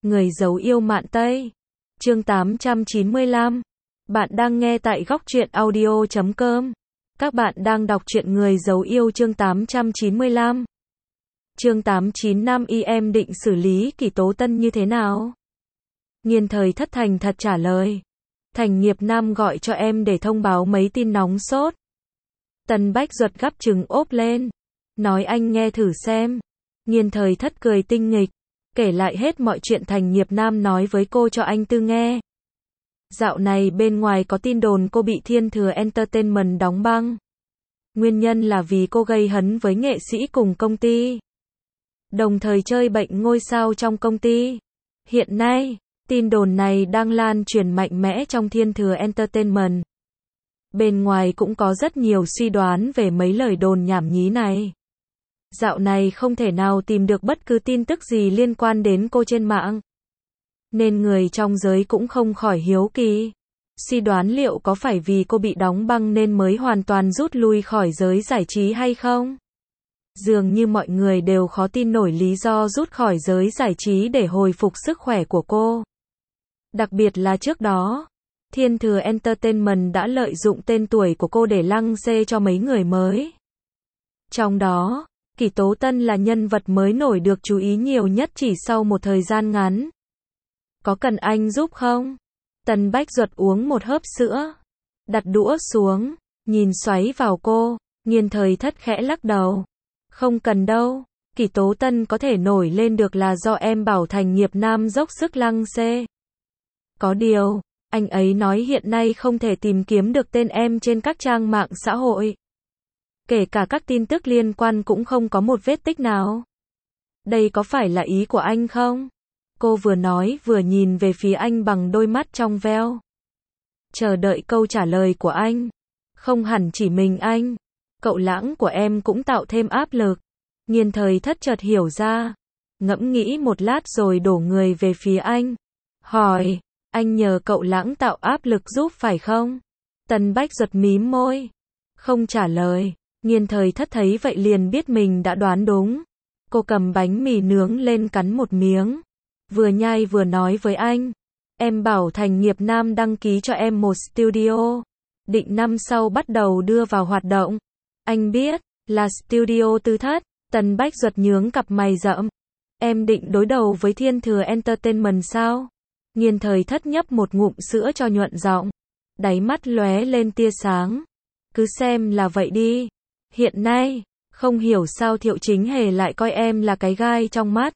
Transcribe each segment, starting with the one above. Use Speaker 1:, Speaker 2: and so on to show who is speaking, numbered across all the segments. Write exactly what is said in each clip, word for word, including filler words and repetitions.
Speaker 1: Người giấu yêu mạn Tây. Chương tám trăm chín mươi lăm. Bạn đang nghe tại góc truyện audio chấm com. Các bạn đang đọc truyện Người giấu yêu chương tám trăm chín mươi lăm. Chương tám trăm chín mươi lăm y em định xử lý Kỷ Tố Tân như thế nào? Nghiên Thời Thất thành thật trả lời. Thành Nghiệp Nam gọi cho em để thông báo mấy tin nóng sốt. Tần Bách Duật gắp trứng ốp lên. Nói anh nghe thử xem. Nghiên Thời Thất cười tinh nghịch. Kể lại hết mọi chuyện Thành Nghiệp Nam nói với cô cho anh Tư nghe. Dạo này bên ngoài có tin đồn cô bị Thiên Thừa Entertainment đóng băng. Nguyên nhân là vì cô gây hấn với nghệ sĩ cùng công ty. Đồng thời chơi bệnh ngôi sao trong công ty. Hiện nay, tin đồn này đang lan truyền mạnh mẽ trong Thiên Thừa Entertainment. Bên ngoài cũng có rất nhiều suy đoán về mấy lời đồn nhảm nhí này. Dạo này không thể nào tìm được bất cứ tin tức gì liên quan đến cô trên mạng. Nên người trong giới cũng không khỏi hiếu kỳ. Suy đoán liệu có phải vì cô bị đóng băng nên mới hoàn toàn rút lui khỏi giới giải trí hay không? Dường như mọi người đều khó tin nổi lý do rút khỏi giới giải trí để hồi phục sức khỏe của cô. Đặc biệt là trước đó, Thiên Thừa Entertainment đã lợi dụng tên tuổi của cô để lăng xê cho mấy người mới. Trong đó, Kỷ Tố Tân là nhân vật mới nổi được chú ý nhiều nhất chỉ sau một thời gian ngắn. Có cần anh giúp không? Tần Bách Duật uống một hớp sữa. Đặt đũa xuống, nhìn xoáy vào cô, Nghiên Thời Thất khẽ lắc đầu. Không cần đâu, Kỷ Tố Tân có thể nổi lên được là do em bảo Thành Nghiệp Nam dốc sức lăng xê. Có điều, anh ấy nói hiện nay không thể tìm kiếm được tên em trên các trang mạng xã hội. Kể cả các tin tức liên quan cũng không có một vết tích nào. Đây có phải là ý của anh không? Cô vừa nói vừa nhìn về phía anh bằng đôi mắt trong veo. Chờ đợi câu trả lời của anh. Không hẳn chỉ mình anh. Cậu Lãng của em cũng tạo thêm áp lực. Nghiên Thời Thất chợt hiểu ra. Ngẫm nghĩ một lát rồi đổ người về phía anh. Hỏi, anh nhờ cậu Lãng tạo áp lực giúp phải không? Tần Bách Duật mím môi. Không trả lời. Nghiên Thời Thất thấy vậy liền biết mình đã đoán đúng. Cô cầm bánh mì nướng lên cắn một miếng. Vừa nhai vừa nói với anh. Em bảo Thành Nghiệp Nam đăng ký cho em một studio. Định năm sau bắt đầu đưa vào hoạt động. Anh biết, là studio Tư Thất. Tần Bách Duật nhướng cặp mày rậm. Em định đối đầu với Thiên Thừa Entertainment sao? Nghiên Thời Thất nhấp một ngụm sữa cho nhuận giọng. Đáy mắt lóe lên tia sáng. Cứ xem là vậy đi. Hiện nay, không hiểu sao Thiệu Chính Hề lại coi em là cái gai trong mắt.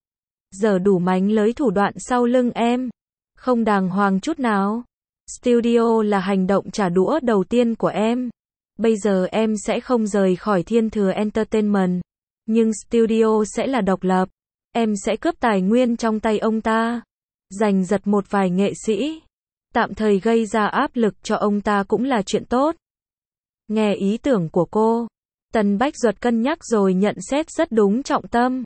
Speaker 1: Giờ đủ mánh lới thủ đoạn sau lưng em. Không đàng hoàng chút nào. Studio là hành động trả đũa đầu tiên của em. Bây giờ em sẽ không rời khỏi Thiên Thừa Entertainment. Nhưng studio sẽ là độc lập. Em sẽ cướp tài nguyên trong tay ông ta. Giành giật một vài nghệ sĩ. Tạm thời gây ra áp lực cho ông ta cũng là chuyện tốt. Nghe ý tưởng của cô. Tần Bách Duật cân nhắc rồi nhận xét rất đúng trọng tâm.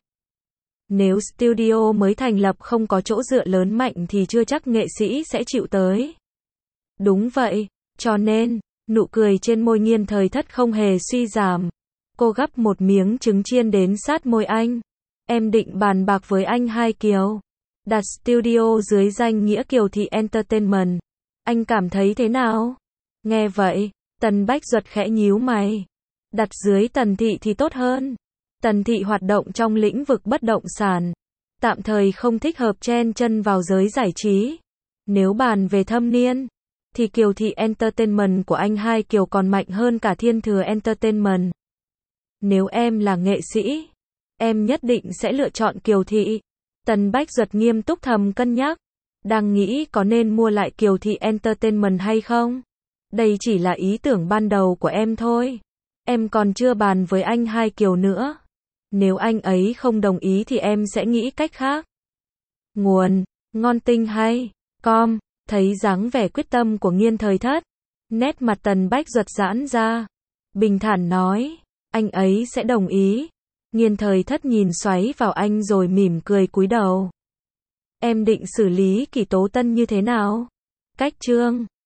Speaker 1: Nếu studio mới thành lập không có chỗ dựa lớn mạnh thì chưa chắc nghệ sĩ sẽ chịu tới. Đúng vậy, cho nên, nụ cười trên môi Nghiên Thời Thất không hề suy giảm. Cô gắp một miếng trứng chiên đến sát môi anh. Em định bàn bạc với anh Hai Kiều. Đặt studio dưới danh nghĩa Kiều Thị Entertainment. Anh cảm thấy thế nào? Nghe vậy, Tần Bách Duật khẽ nhíu mày. Đặt dưới Tần Thị thì tốt hơn. Tần Thị hoạt động trong lĩnh vực bất động sản. Tạm thời không thích hợp chen chân vào giới giải trí. Nếu bàn về thâm niên, thì Kiều Thị Entertainment của anh Hai Kiều còn mạnh hơn cả Thiên Thừa Entertainment. Nếu em là nghệ sĩ, em nhất định sẽ lựa chọn Kiều Thị. Tần Bách Duật nghiêm túc thầm cân nhắc. Đang nghĩ có nên mua lại Kiều Thị Entertainment hay không? Đây chỉ là ý tưởng ban đầu của em thôi. Em còn chưa bàn với anh Hai Kiều nữa. Nếu anh ấy không đồng ý thì em sẽ nghĩ cách khác. Nguồn, ngon tinh hay, com, thấy dáng vẻ quyết tâm của Nghiên Thời Thất. Nét mặt Tần Bách Duật giãn ra. Bình thản nói, anh ấy sẽ đồng ý. Nghiên Thời Thất nhìn xoáy vào anh rồi mỉm cười cúi đầu. Em định xử lý Kỷ Tố Tân như thế nào? Cách chương